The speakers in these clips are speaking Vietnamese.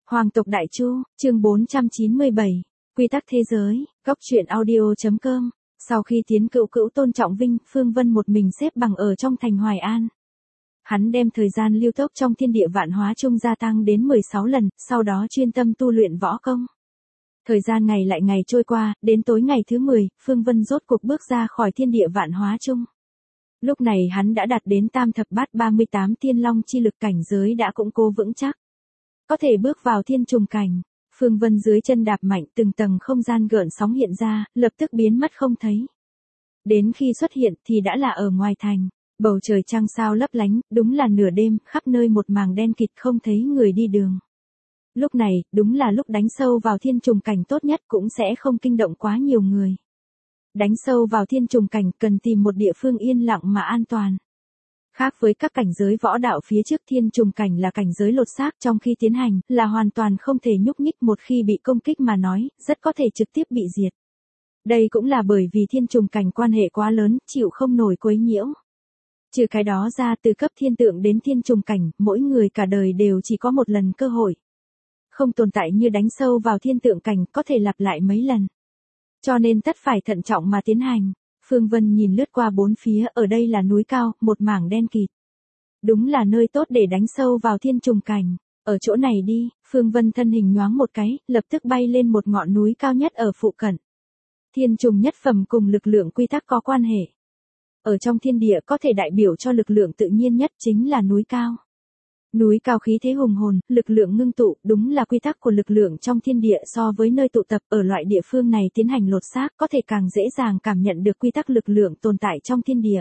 Hoàng tộc Đại Chu, chương 497, Quy tắc thế giới, góc truyện audio.com. Sau khi tiến cữu cữu Tôn Trọng Vinh, Phương Vân một mình xếp bằng ở trong thành Hoài An. Hắn đem thời gian lưu tốc trong thiên địa vạn hóa chung gia tăng đến 16 lần, sau đó chuyên tâm tu luyện võ công. Thời gian ngày lại ngày trôi qua, đến tối ngày thứ 10, Phương Vân rốt cuộc bước ra khỏi thiên địa vạn hóa chung. Lúc này hắn đã đạt đến tam thập bát 38 tiên long chi lực, cảnh giới đã củng cố vững chắc. Có thể bước vào thiên trùng cảnh. Phương Vân dưới chân đạp mạnh, từng tầng không gian gợn sóng hiện ra, lập tức biến mất không thấy. Đến khi xuất hiện thì đã là ở ngoài thành. Bầu trời trăng sao lấp lánh, đúng là nửa đêm, khắp nơi một màng đen kịt, không thấy người đi đường. Lúc này, đúng là lúc đánh sâu vào thiên trùng cảnh tốt nhất, cũng sẽ không kinh động quá nhiều người. Đánh sâu vào thiên trùng cảnh cần tìm một địa phương yên lặng mà an toàn. Khác với các cảnh giới võ đạo phía trước, thiên trùng cảnh là cảnh giới lột xác, trong khi tiến hành là hoàn toàn không thể nhúc nhích, một khi bị công kích mà nói, rất có thể trực tiếp bị diệt. Đây cũng là bởi vì thiên trùng cảnh quan hệ quá lớn, chịu không nổi quấy nhiễu. Trừ cái đó ra, từ cấp thiên tượng đến thiên trùng cảnh, mỗi người cả đời đều chỉ có một lần cơ hội. Không tồn tại như đánh sâu vào thiên tượng cảnh có thể lặp lại mấy lần. Cho nên tất phải thận trọng mà tiến hành. Phương Vân nhìn lướt qua bốn phía, ở đây là núi cao, một mảng đen kịt. Đúng là nơi tốt để đánh sâu vào thiên trùng cảnh. Ở chỗ này đi, Phương Vân thân hình nhoáng một cái, lập tức bay lên một ngọn núi cao nhất ở phụ cận. Thiên trùng nhất phẩm cùng lực lượng quy tắc có quan hệ. Ở trong thiên địa có thể đại biểu cho lực lượng tự nhiên nhất chính là núi cao. Núi cao khí thế hùng hồn, lực lượng ngưng tụ, đúng là quy tắc của lực lượng trong thiên địa. So với nơi tụ tập, ở loại địa phương này tiến hành lột xác có thể càng dễ dàng cảm nhận được quy tắc lực lượng tồn tại trong thiên địa.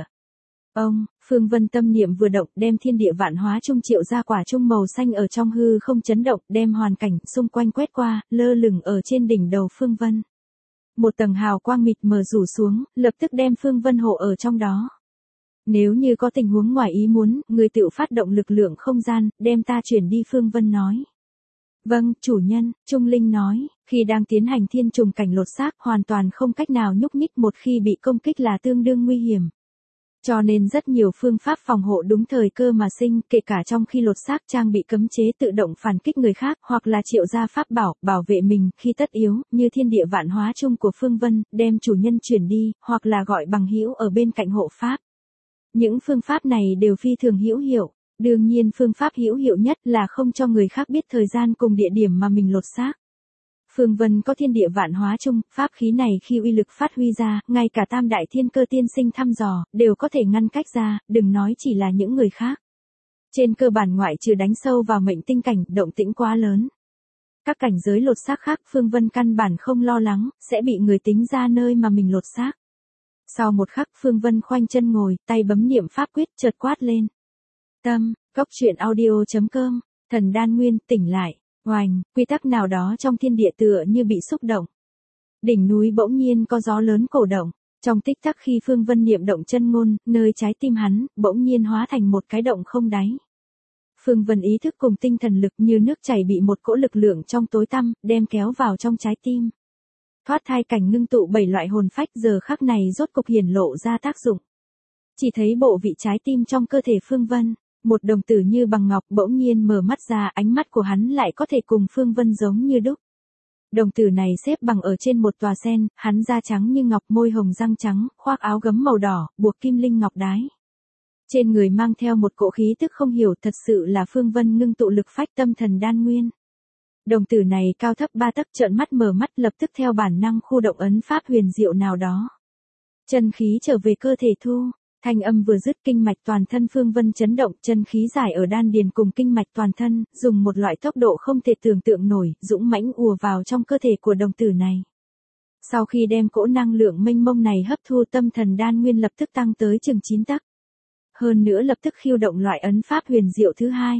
Phương Vân tâm niệm vừa động, đem thiên địa vạn hóa chung triệu ra quả chung màu xanh ở trong hư không chấn động, đem hoàn cảnh xung quanh quét qua, lơ lửng ở trên đỉnh đầu Phương Vân. Một tầng hào quang mịt mờ rủ xuống, lập tức đem Phương Vân hộ ở trong đó. Nếu như có tình huống ngoài ý muốn, người tự phát động lực lượng không gian, đem ta chuyển đi, Phương Vân nói. Vâng, chủ nhân, Trung Linh nói, khi đang tiến hành thiên trùng cảnh lột xác, hoàn toàn không cách nào nhúc nhích, một khi bị công kích là tương đương nguy hiểm. Cho nên rất nhiều phương pháp phòng hộ đúng thời cơ mà sinh, kể cả trong khi lột xác trang bị cấm chế tự động phản kích người khác, hoặc là triệu ra pháp bảo, bảo vệ mình khi tất yếu, như thiên địa vạn hóa chung của Phương Vân, đem chủ nhân chuyển đi, hoặc là gọi bằng hữu ở bên cạnh hộ pháp. Những phương pháp này đều phi thường hữu hiệu. Đương nhiên phương pháp hữu hiệu nhất là không cho người khác biết thời gian cùng địa điểm mà mình lột xác. Phương Vân có thiên địa vạn hóa chung, pháp khí này khi uy lực phát huy ra, ngay cả tam đại thiên cơ tiên sinh thăm dò, đều có thể ngăn cách ra, đừng nói chỉ là những người khác. Trên cơ bản ngoại trừ đánh sâu vào mệnh tinh cảnh, động tĩnh quá lớn. Các cảnh giới lột xác khác Phương Vân căn bản không lo lắng, sẽ bị người tính ra nơi mà mình lột xác. Sau một khắc Phương Vân khoanh chân ngồi, tay bấm niệm pháp quyết, chợt quát lên. Tâm, góc truyện audio.com, thần đan nguyên, tỉnh lại. Oành, quy tắc nào đó trong thiên địa tựa như bị xúc động. Đỉnh núi bỗng nhiên có gió lớn cổ động. Trong tích tắc khi Phương Vân niệm động chân ngôn, nơi trái tim hắn, bỗng nhiên hóa thành một cái động không đáy. Phương Vân ý thức cùng tinh thần lực như nước chảy bị một cỗ lực lượng trong tối tăm, đem kéo vào trong trái tim. Thoát thai cảnh ngưng tụ 7 loại hồn phách giờ khắc này rốt cục hiển lộ ra tác dụng. Chỉ thấy bộ vị trái tim trong cơ thể Phương Vân. Một đồng tử như bằng ngọc bỗng nhiên mở mắt ra, ánh mắt của hắn lại có thể cùng Phương Vân giống như đúc. Đồng tử này xếp bằng ở trên một tòa sen, hắn da trắng như ngọc, môi hồng răng trắng, khoác áo gấm màu đỏ, buộc kim linh ngọc đái. Trên người mang theo một cỗ khí tức không hiểu, thật sự là Phương Vân ngưng tụ lực phách tâm thần đan nguyên. Đồng tử này cao thấp 3 tấc, trợn mắt mở mắt, lập tức theo bản năng khu động ấn pháp huyền diệu nào đó. Chân khí trở về cơ thể thu. Thanh âm vừa dứt, kinh mạch toàn thân Phương Vân chấn động, chân khí giải ở đan điền cùng kinh mạch toàn thân, dùng một loại tốc độ không thể tưởng tượng nổi, dũng mãnh ùa vào trong cơ thể của đồng tử này. Sau khi đem cỗ năng lượng mênh mông này hấp thu, tâm thần đan nguyên lập tức tăng tới chừng 9 tấc. Hơn nữa lập tức khiêu động loại ấn pháp huyền diệu thứ hai.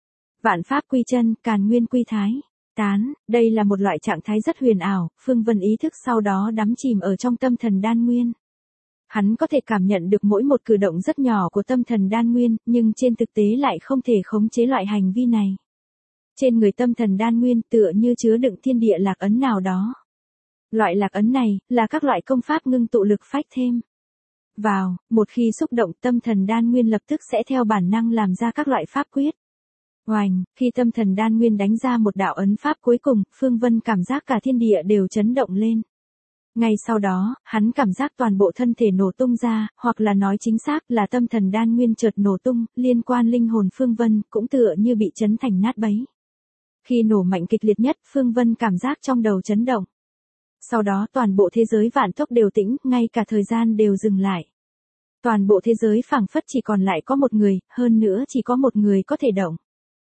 Vạn pháp quy chân, càn nguyên quy thái. Tán, đây là một loại trạng thái rất huyền ảo, Phương Vân ý thức sau đó đắm chìm ở trong tâm thần đan nguyên. Hắn có thể cảm nhận được mỗi một cử động rất nhỏ của tâm thần đan nguyên, nhưng trên thực tế lại không thể khống chế loại hành vi này. Trên người tâm thần đan nguyên tựa như chứa đựng thiên địa lạc ấn nào đó. Loại lạc ấn này là các loại công pháp ngưng tụ lực phách thêm vào, một khi xúc động tâm thần đan nguyên lập tức sẽ theo bản năng làm ra các loại pháp quyết. Oành, khi tâm thần đan nguyên đánh ra một đạo ấn pháp cuối cùng, Phương Vân cảm giác cả thiên địa đều chấn động lên. Ngay sau đó, hắn cảm giác toàn bộ thân thể nổ tung ra, hoặc là nói chính xác là tâm thần đan nguyên chợt nổ tung, liên quan linh hồn Phương Vân cũng tựa như bị chấn thành nát bấy. Khi nổ mạnh kịch liệt nhất, Phương Vân cảm giác trong đầu chấn động. Sau đó toàn bộ thế giới vạn tốc đều tĩnh, ngay cả thời gian đều dừng lại. Toàn bộ thế giới phảng phất chỉ còn lại có một người, hơn nữa chỉ có một người có thể động.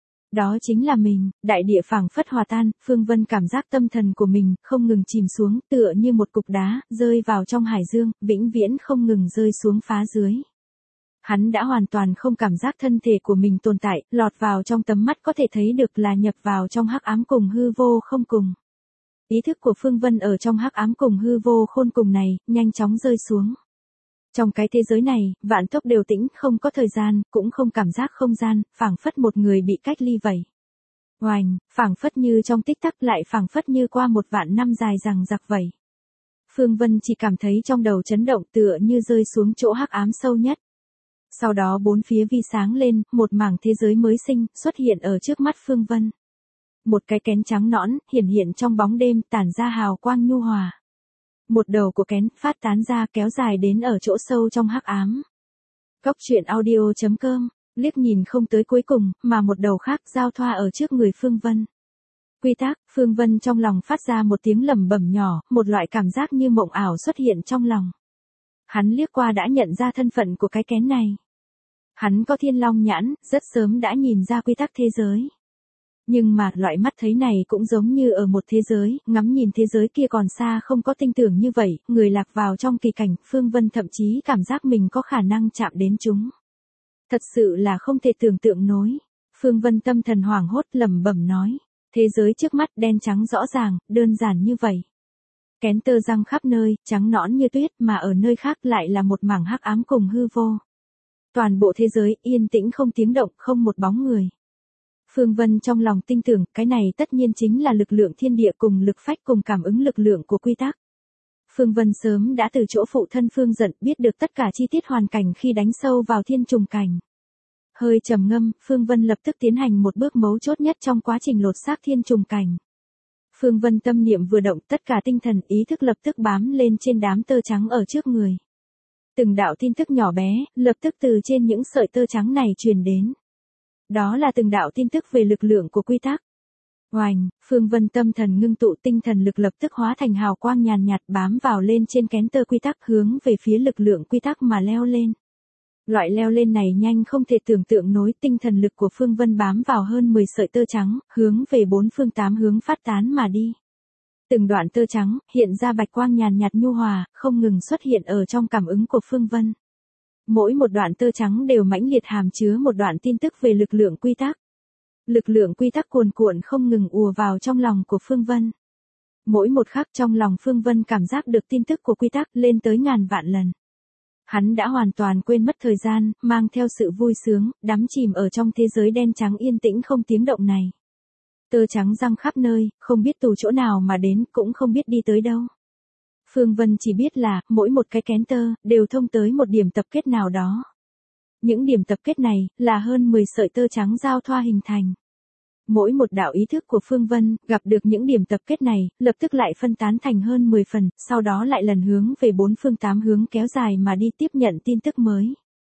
Đó chính là mình, đại địa phảng phất hòa tan, Phương Vân cảm giác tâm thần của mình không ngừng chìm xuống, tựa như một cục đá, rơi vào trong hải dương, vĩnh viễn không ngừng rơi xuống phá dưới. Hắn đã hoàn toàn không cảm giác thân thể của mình tồn tại, lọt vào trong tầm mắt có thể thấy được là nhập vào trong hắc ám cùng hư vô không cùng. Ý thức của Phương Vân ở trong hắc ám cùng hư vô khôn cùng này, nhanh chóng rơi xuống. Trong cái thế giới này, vạn tốc đều tĩnh, không có thời gian, cũng không cảm giác không gian, phảng phất một người bị cách ly vậy. Oành, phảng phất như trong tích tắc lại phảng phất như qua một vạn năm dài dằng dặc vậy. Phương Vân chỉ cảm thấy trong đầu chấn động tựa như rơi xuống chỗ hắc ám sâu nhất. Sau đó bốn phía vi sáng lên, một mảng thế giới mới sinh, xuất hiện ở trước mắt Phương Vân. Một cái kén trắng nõn, hiển hiện trong bóng đêm, tản ra hào quang nhu hòa. Một đầu của kén, phát tán ra kéo dài đến ở chỗ sâu trong hắc ám. Cốc truyện audio.com, liếc nhìn không tới cuối cùng, mà một đầu khác giao thoa ở trước người Phương Vân. Quy tắc, Phương Vân trong lòng phát ra một tiếng lẩm bẩm nhỏ, một loại cảm giác như mộng ảo xuất hiện trong lòng. Hắn liếc qua đã nhận ra thân phận của cái kén này. Hắn có thiên long nhãn, rất sớm đã nhìn ra quy tắc thế giới. Nhưng mà, loại mắt thấy này cũng giống như ở một thế giới, ngắm nhìn thế giới kia còn xa không có tinh tưởng như vậy, người lạc vào trong kỳ cảnh, Phương Vân thậm chí cảm giác mình có khả năng chạm đến chúng. Thật sự là không thể tưởng tượng nổi. Phương Vân tâm thần hoảng hốt lẩm bẩm nói. Thế giới trước mắt đen trắng rõ ràng, đơn giản như vậy. Kén tơ răng khắp nơi, trắng nõn như tuyết mà ở nơi khác lại là một mảng hắc ám cùng hư vô. Toàn bộ thế giới yên tĩnh không tiếng động, không một bóng người. Phương Vân trong lòng tin tưởng, cái này tất nhiên chính là lực lượng thiên địa cùng lực phách cùng cảm ứng lực lượng của quy tắc. Phương Vân sớm đã từ chỗ phụ thân Phương Dận biết được tất cả chi tiết hoàn cảnh khi đánh sâu vào thiên trùng cảnh. Hơi trầm ngâm, Phương Vân lập tức tiến hành một bước mấu chốt nhất trong quá trình lột xác thiên trùng cảnh. Phương Vân tâm niệm vừa động, tất cả tinh thần ý thức lập tức bám lên trên đám tơ trắng ở trước người. Từng đạo tin tức nhỏ bé, lập tức từ trên những sợi tơ trắng này truyền đến. Đó là từng đạo tin tức về lực lượng của quy tắc. Oành, Phương Vân tâm thần ngưng tụ, tinh thần lực lập tức hóa thành hào quang nhàn nhạt bám vào lên trên kén tơ quy tắc, hướng về phía lực lượng quy tắc mà leo lên. Loại leo lên này nhanh không thể tưởng tượng nổi, tinh thần lực của Phương Vân bám vào hơn 10 sợi tơ trắng, hướng về bốn phương tám hướng phát tán mà đi. Từng đoạn tơ trắng, hiện ra bạch quang nhàn nhạt nhu hòa, không ngừng xuất hiện ở trong cảm ứng của Phương Vân. Mỗi một đoạn tơ trắng đều mãnh liệt hàm chứa một đoạn tin tức về lực lượng quy tắc. Lực lượng quy tắc cuồn cuộn không ngừng ùa vào trong lòng của Phương Vân. Mỗi một khắc trong lòng Phương Vân cảm giác được tin tức của quy tắc lên tới ngàn vạn lần. Hắn đã hoàn toàn quên mất thời gian, mang theo sự vui sướng, đắm chìm ở trong thế giới đen trắng yên tĩnh không tiếng động này. Tơ trắng răng khắp nơi, không biết từ chỗ nào mà đến, cũng không biết đi tới đâu. Phương Vân chỉ biết là, mỗi một cái kén tơ, đều thông tới một điểm tập kết nào đó. Những điểm tập kết này, là hơn 10 sợi tơ trắng giao thoa hình thành. Mỗi một đạo ý thức của Phương Vân, gặp được những điểm tập kết này, lập tức lại phân tán thành hơn 10 phần, sau đó lại lần hướng về bốn phương tám hướng kéo dài mà đi tiếp nhận tin tức mới.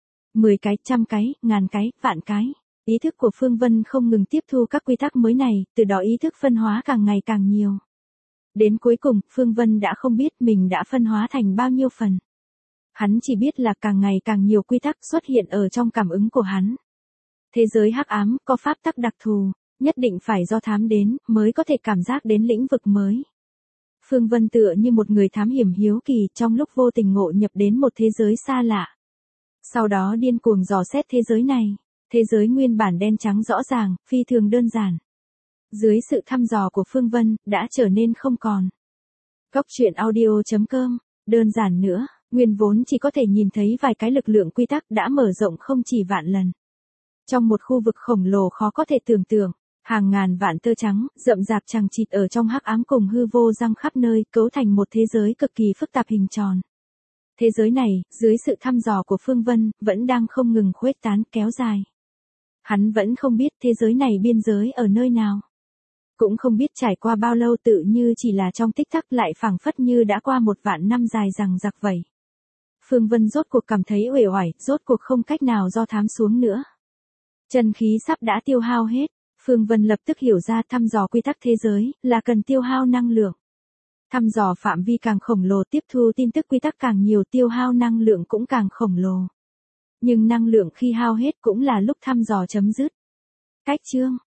10 cái, trăm cái, ngàn cái, vạn cái. Ý thức của Phương Vân không ngừng tiếp thu các quy tắc mới này, từ đó ý thức phân hóa càng ngày càng nhiều. Đến cuối cùng, Phương Vân đã không biết mình đã phân hóa thành bao nhiêu phần. Hắn chỉ biết là càng ngày càng nhiều quy tắc xuất hiện ở trong cảm ứng của hắn. Thế giới hắc ám, có pháp tắc đặc thù, nhất định phải do thám đến, mới có thể cảm giác đến lĩnh vực mới. Phương Vân tựa như một người thám hiểm hiếu kỳ trong lúc vô tình ngộ nhập đến một thế giới xa lạ. Sau đó điên cuồng dò xét thế giới này. Thế giới nguyên bản đen trắng rõ ràng, phi thường đơn giản. Dưới sự thăm dò của Phương Vân, đã trở nên không còn. Cốc truyện audio.com, đơn giản nữa, nguyên vốn chỉ có thể nhìn thấy vài cái lực lượng quy tắc đã mở rộng không chỉ vạn lần. Trong một khu vực khổng lồ khó có thể tưởng tượng, hàng ngàn vạn tơ trắng, rậm rạp chằng chịt ở trong hắc ám cùng hư vô răng khắp nơi, cấu thành một thế giới cực kỳ phức tạp hình tròn. Thế giới này, dưới sự thăm dò của Phương Vân, vẫn đang không ngừng khuếch tán kéo dài. Hắn vẫn không biết thế giới này biên giới ở nơi nào. Cũng không biết trải qua bao lâu, tự như chỉ là trong tích tắc, lại phảng phất như đã qua 1.000 năm dài dằng dặc vậy. Phương Vân rốt cuộc cảm thấy uể oải, rốt cuộc không cách nào do thám xuống nữa. Chân khí sắp đã tiêu hao hết, Phương Vân lập tức hiểu ra thăm dò quy tắc thế giới là cần tiêu hao năng lượng. Thăm dò phạm vi càng khổng lồ, tiếp thu tin tức quy tắc càng nhiều, tiêu hao năng lượng cũng càng khổng lồ. Nhưng năng lượng khi hao hết cũng là lúc thăm dò chấm dứt. Cách chương